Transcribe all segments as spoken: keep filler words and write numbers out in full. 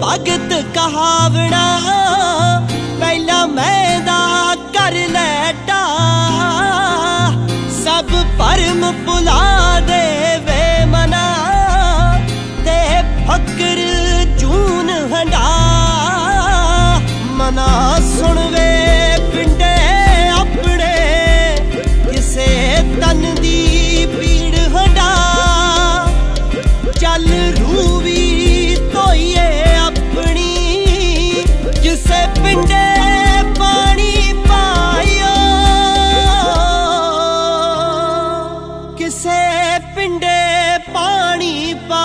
भगत कहावना पहला मैदा कर लैटा सब भरम भुला दे वे मना ते फकर जून हंडा मना सुन वे पिंडे अपने किसे तन दी पीड़ हंडा चल रूवी धोइए अपनी किसे पिंडे पानी पायो किसे पिंडे पानी पा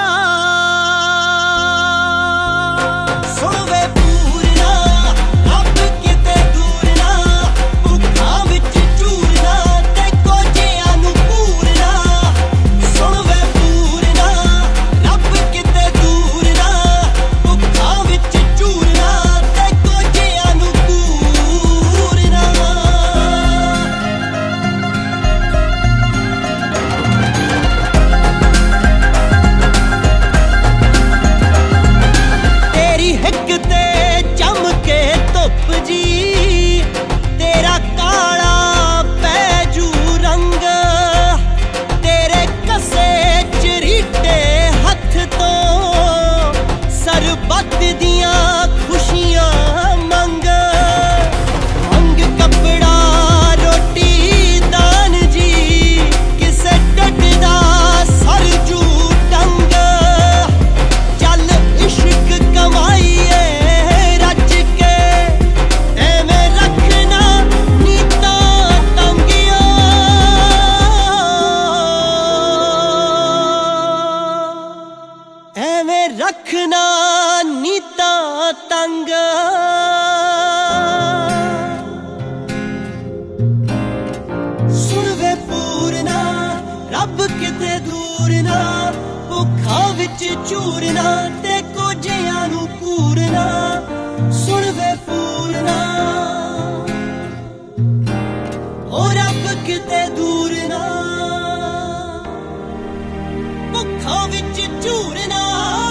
रखना नीता तंग सुन वे पूरना रब किते दूर ना भुखा विच चूरना ते कोजियां नू कूरना सुन वे पूरना ओ रब किते दूर ना भुखा विच चूरना